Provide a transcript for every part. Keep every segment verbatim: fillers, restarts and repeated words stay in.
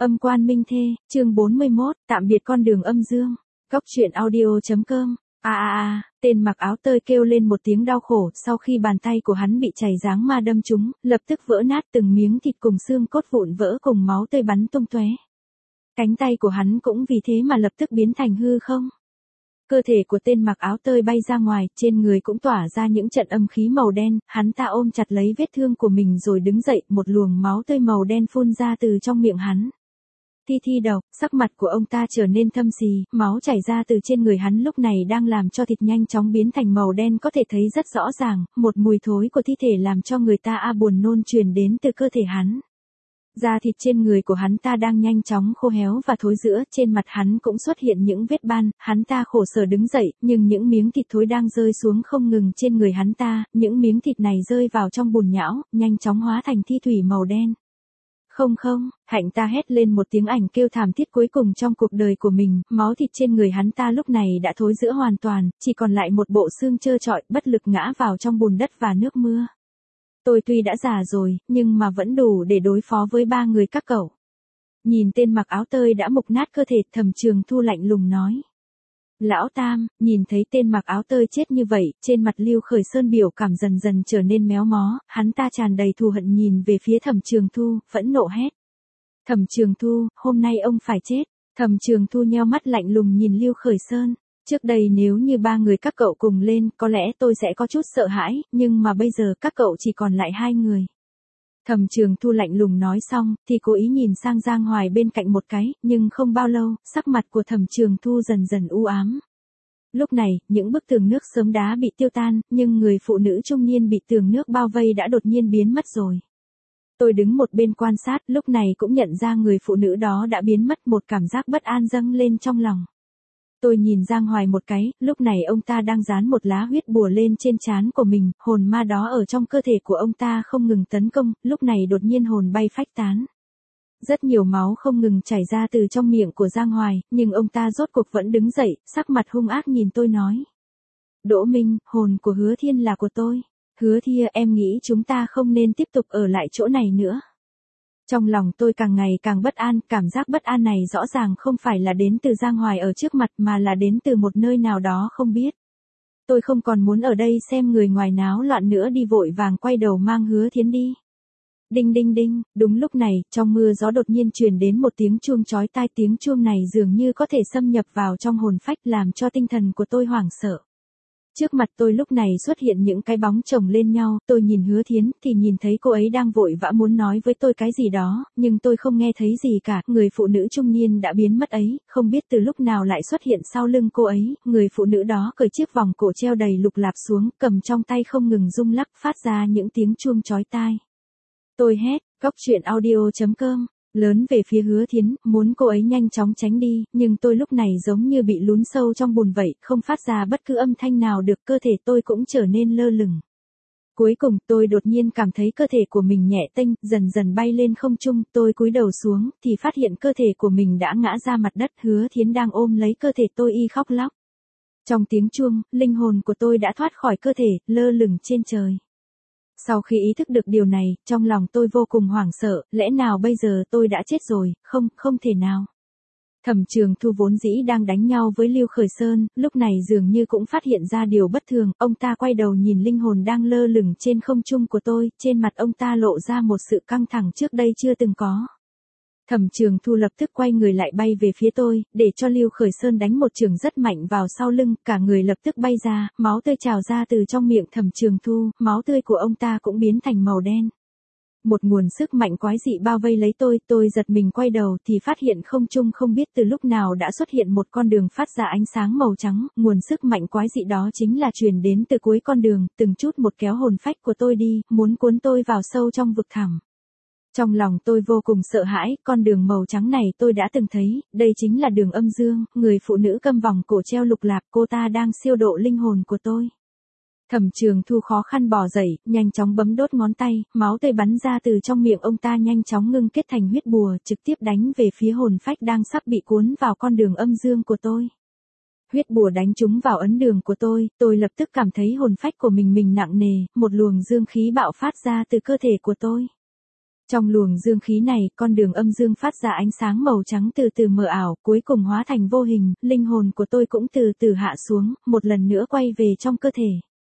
Âm quan minh thê, chương bốn mươi mốt, tạm biệt con đường âm dương. Góc truyện audio.com. A a a, tên mặc áo tơi kêu lên một tiếng đau khổ, sau khi bàn tay của hắn bị chảy dáng ma đâm trúng, lập tức vỡ nát, từng miếng thịt cùng xương cốt vụn vỡ cùng máu tươi bắn tung tóe. Cánh tay của hắn cũng vì thế mà lập tức biến thành hư không. Cơ thể của tên mặc áo tơi bay ra ngoài, trên người cũng tỏa ra những trận âm khí màu đen, hắn ta ôm chặt lấy vết thương của mình rồi đứng dậy, một luồng máu tươi màu đen phun ra từ trong miệng hắn. Thi thi đầu, sắc mặt của ông ta trở nên thâm xì, máu chảy ra từ trên người hắn lúc này đang làm cho thịt nhanh chóng biến thành màu đen, có thể thấy rất rõ ràng, một mùi thối của thi thể làm cho người ta a buồn nôn truyền đến từ cơ thể hắn. Da thịt trên người của hắn ta đang nhanh chóng khô héo và thối rữa, trên mặt hắn cũng xuất hiện những vết ban, hắn ta khổ sở đứng dậy, nhưng những miếng thịt thối đang rơi xuống không ngừng trên người hắn ta, những miếng thịt này rơi vào trong bùn nhão, nhanh chóng hóa thành thi thủy màu đen. Không không, Hạnh ta hét lên một tiếng ảnh kêu thảm thiết cuối cùng trong cuộc đời của mình, máu thịt trên người hắn ta lúc này đã thối rữa hoàn toàn, chỉ còn lại một bộ xương trơ trọi, bất lực ngã vào trong bùn đất và nước mưa. Tôi tuy đã già rồi, nhưng mà vẫn đủ để đối phó với ba người các cậu. Nhìn tên mặc áo tơi đã mục nát cơ thể, Thẩm Trường Thu lạnh lùng nói. Lão Tam, nhìn thấy tên mặc áo tơi chết như vậy, trên mặt Lưu Khởi Sơn biểu cảm dần dần trở nên méo mó, hắn ta tràn đầy thù hận nhìn về phía Thẩm Trường Thu, phẫn nộ hét. Thẩm Trường Thu, hôm nay ông phải chết. Thẩm Trường Thu nheo mắt lạnh lùng nhìn Lưu Khởi Sơn. Trước đây nếu như ba người các cậu cùng lên, có lẽ tôi sẽ có chút sợ hãi, nhưng mà bây giờ các cậu chỉ còn lại hai người. Thẩm Trường Thu lạnh lùng nói xong, thì cố ý nhìn sang Giang Hoài bên cạnh một cái, nhưng không bao lâu, sắc mặt của Thẩm Trường Thu dần dần u ám. Lúc này, những bức tường nước sớm đá bị tiêu tan, nhưng người phụ nữ trung niên bị tường nước bao vây đã đột nhiên biến mất rồi. Tôi đứng một bên quan sát, lúc này cũng nhận ra người phụ nữ đó đã biến mất, một cảm giác bất an dâng lên trong lòng. Tôi nhìn Giang Hoài một cái, lúc này ông ta đang dán một lá huyết bùa lên trên trán của mình, hồn ma đó ở trong cơ thể của ông ta không ngừng tấn công, lúc này đột nhiên hồn bay phách tán. Rất nhiều máu không ngừng chảy ra từ trong miệng của Giang Hoài, nhưng ông ta rốt cuộc vẫn đứng dậy, sắc mặt hung ác nhìn tôi nói. Đỗ Minh, hồn của Hứa Thiên là của tôi. Hứa Thia, em nghĩ chúng ta không nên tiếp tục ở lại chỗ này nữa. Trong lòng tôi càng ngày càng bất an, cảm giác bất an này rõ ràng không phải là đến từ Giang Hoài ở trước mặt mà là đến từ một nơi nào đó không biết. Tôi không còn muốn ở đây xem người ngoài náo loạn nữa, đi vội vàng quay đầu mang Hứa Thiến đi. Đinh đinh đinh, đúng lúc này, trong mưa gió đột nhiên truyền đến một tiếng chuông chói tai, tiếng chuông này dường như có thể xâm nhập vào trong hồn phách làm cho tinh thần của tôi hoảng sợ. Trước mặt tôi lúc này xuất hiện những cái bóng chồng lên nhau, tôi nhìn Hứa Thiến thì nhìn thấy cô ấy đang vội vã muốn nói với tôi cái gì đó, nhưng tôi không nghe thấy gì cả, người phụ nữ trung niên đã biến mất ấy, không biết từ lúc nào lại xuất hiện sau lưng cô ấy, người phụ nữ đó cởi chiếc vòng cổ treo đầy lục lạp xuống, cầm trong tay không ngừng rung lắc phát ra những tiếng chuông chói tai. Tôi hét, góc truyện audio.com. Lớn về phía Hứa Thiến, muốn cô ấy nhanh chóng tránh đi, nhưng tôi lúc này giống như bị lún sâu trong bùn vậy, không phát ra bất cứ âm thanh nào được, cơ thể tôi cũng trở nên lơ lửng. Cuối cùng, tôi đột nhiên cảm thấy cơ thể của mình nhẹ tênh, dần dần bay lên không trung, tôi cúi đầu xuống, thì phát hiện cơ thể của mình đã ngã ra mặt đất, Hứa Thiến đang ôm lấy cơ thể tôi y khóc lóc. Trong tiếng chuông, linh hồn của tôi đã thoát khỏi cơ thể, lơ lửng trên trời. Sau khi ý thức được điều này, trong lòng tôi vô cùng hoảng sợ, lẽ nào bây giờ tôi đã chết rồi, không, không thể nào. Thẩm Trường Thu vốn dĩ đang đánh nhau với Lưu Khởi Sơn, lúc này dường như cũng phát hiện ra điều bất thường, ông ta quay đầu nhìn linh hồn đang lơ lửng trên không trung của tôi, trên mặt ông ta lộ ra một sự căng thẳng trước đây chưa từng có. Thẩm Trường Thu lập tức quay người lại bay về phía tôi, để cho Lưu Khởi Sơn đánh một chưởng rất mạnh vào sau lưng, cả người lập tức bay ra, máu tươi trào ra từ trong miệng Thẩm Trường Thu, máu tươi của ông ta cũng biến thành màu đen. Một nguồn sức mạnh quái dị bao vây lấy tôi, tôi giật mình quay đầu thì phát hiện không trung không biết từ lúc nào đã xuất hiện một con đường phát ra ánh sáng màu trắng, nguồn sức mạnh quái dị đó chính là truyền đến từ cuối con đường, từng chút một kéo hồn phách của tôi đi, muốn cuốn tôi vào sâu trong vực thẳm. Trong lòng tôi vô cùng sợ hãi, con đường màu trắng này tôi đã từng thấy, đây chính là đường âm dương, người phụ nữ cầm vòng cổ treo lục lạp, cô ta đang siêu độ linh hồn của tôi. Thẩm Trường Thu khó khăn bò dậy, nhanh chóng bấm đốt ngón tay, máu tươi bắn ra từ trong miệng ông ta nhanh chóng ngưng kết thành huyết bùa, trực tiếp đánh về phía hồn phách đang sắp bị cuốn vào con đường âm dương của tôi. Huyết bùa đánh trúng vào ấn đường của tôi, tôi lập tức cảm thấy hồn phách của mình mình nặng nề, một luồng dương khí bạo phát ra từ cơ thể của tôi. Trong luồng dương khí này, con đường âm dương phát ra ánh sáng màu trắng từ từ mờ ảo, cuối cùng hóa thành vô hình, linh hồn của tôi cũng từ từ hạ xuống, một lần nữa quay về trong cơ thể.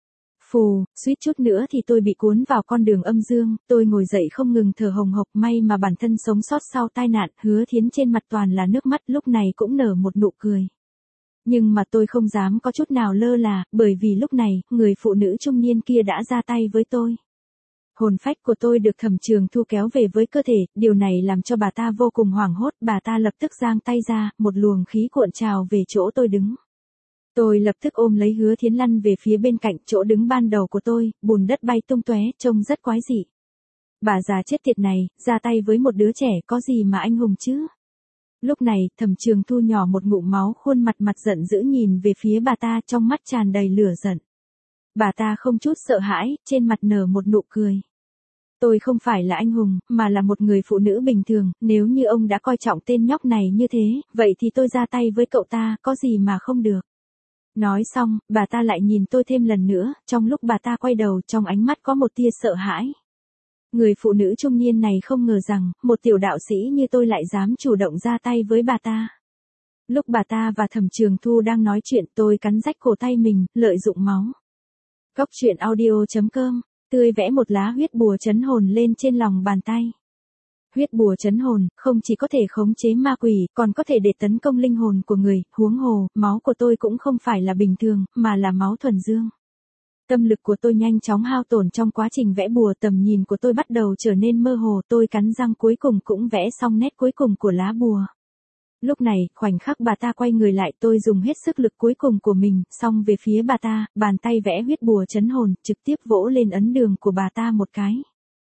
Phù, suýt chút nữa thì tôi bị cuốn vào con đường âm dương, tôi ngồi dậy không ngừng thở hồng hộc, may mà bản thân sống sót sau tai nạn, Hứa Thiến trên mặt toàn là nước mắt, lúc này cũng nở một nụ cười. Nhưng mà tôi không dám có chút nào lơ là, bởi vì lúc này, người phụ nữ trung niên kia đã ra tay với tôi. Hồn phách của tôi được Thẩm Trường Thu kéo về với cơ thể, điều này làm cho bà ta vô cùng hoảng hốt, bà ta lập tức giang tay ra, một luồng khí cuộn trào về chỗ tôi đứng. Tôi lập tức ôm lấy Hứa Thiến lăn về phía bên cạnh chỗ đứng ban đầu của tôi, bùn đất bay tung tóe, trông rất quái dị. Bà già chết tiệt này, ra tay với một đứa trẻ có gì mà anh hùng chứ? Lúc này, Thẩm Trường Thu nhỏ một ngụm máu, khuôn mặt mặt giận dữ nhìn về phía bà ta, trong mắt tràn đầy lửa giận. Bà ta không chút sợ hãi, trên mặt nở một nụ cười. Tôi không phải là anh hùng, mà là một người phụ nữ bình thường, nếu như ông đã coi trọng tên nhóc này như thế, vậy thì tôi ra tay với cậu ta, có gì mà không được. Nói xong, bà ta lại nhìn tôi thêm lần nữa, trong lúc bà ta quay đầu, trong ánh mắt có một tia sợ hãi. Người phụ nữ trung niên này không ngờ rằng, một tiểu đạo sĩ như tôi lại dám chủ động ra tay với bà ta. Lúc bà ta và Thẩm Trường Thu đang nói chuyện, tôi cắn rách cổ tay mình, lợi dụng máu. Cóc truyện audio chấm com, tươi vẽ một lá huyết bùa trấn hồn lên trên lòng bàn tay. Huyết bùa trấn hồn, không chỉ có thể khống chế ma quỷ, còn có thể để tấn công linh hồn của người, huống hồ, máu của tôi cũng không phải là bình thường, mà là máu thuần dương. Tâm lực của tôi nhanh chóng hao tổn trong quá trình vẽ bùa, tầm nhìn của tôi bắt đầu trở nên mơ hồ, tôi cắn răng cuối cùng cũng vẽ xong nét cuối cùng của lá bùa. Lúc này, khoảnh khắc bà ta quay người lại, tôi dùng hết sức lực cuối cùng của mình, xong về phía bà ta, bàn tay vẽ huyết bùa trấn hồn, trực tiếp vỗ lên ấn đường của bà ta một cái.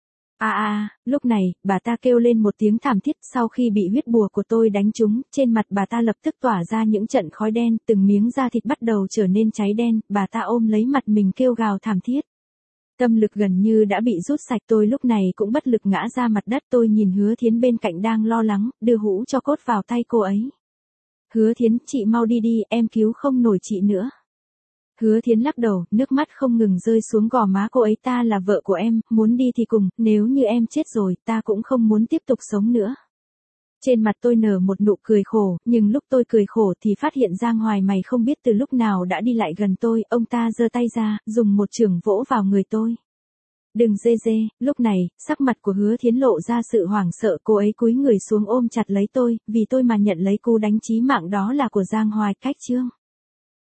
A à, a, à, lúc này, bà ta kêu lên một tiếng thảm thiết, sau khi bị huyết bùa của tôi đánh trúng, trên mặt bà ta lập tức tỏa ra những trận khói đen, từng miếng da thịt bắt đầu trở nên cháy đen, bà ta ôm lấy mặt mình kêu gào thảm thiết. Tâm lực gần như đã bị rút sạch, tôi lúc này cũng bất lực ngã ra mặt đất, tôi nhìn Hứa Thiến bên cạnh đang lo lắng, đưa hũ cho cốt vào tay cô ấy. Hứa Thiến, chị mau đi đi, em cứu không nổi chị nữa. Hứa Thiến lắc đầu, nước mắt không ngừng rơi xuống gò má cô ấy, ta là vợ của em, muốn đi thì cùng, nếu như em chết rồi, ta cũng không muốn tiếp tục sống nữa. Trên mặt tôi nở một nụ cười khổ, nhưng lúc tôi cười khổ thì phát hiện Giang Hoài Mày không biết từ lúc nào đã đi lại gần tôi, ông ta giơ tay ra, dùng một chưởng vỗ vào người tôi. Đừng dê dê, lúc này, sắc mặt của Hứa Thiến lộ ra sự hoảng sợ, cô ấy cúi người xuống ôm chặt lấy tôi, vì tôi mà nhận lấy cú đánh chí mạng đó là của Giang Hoài Cách Trương.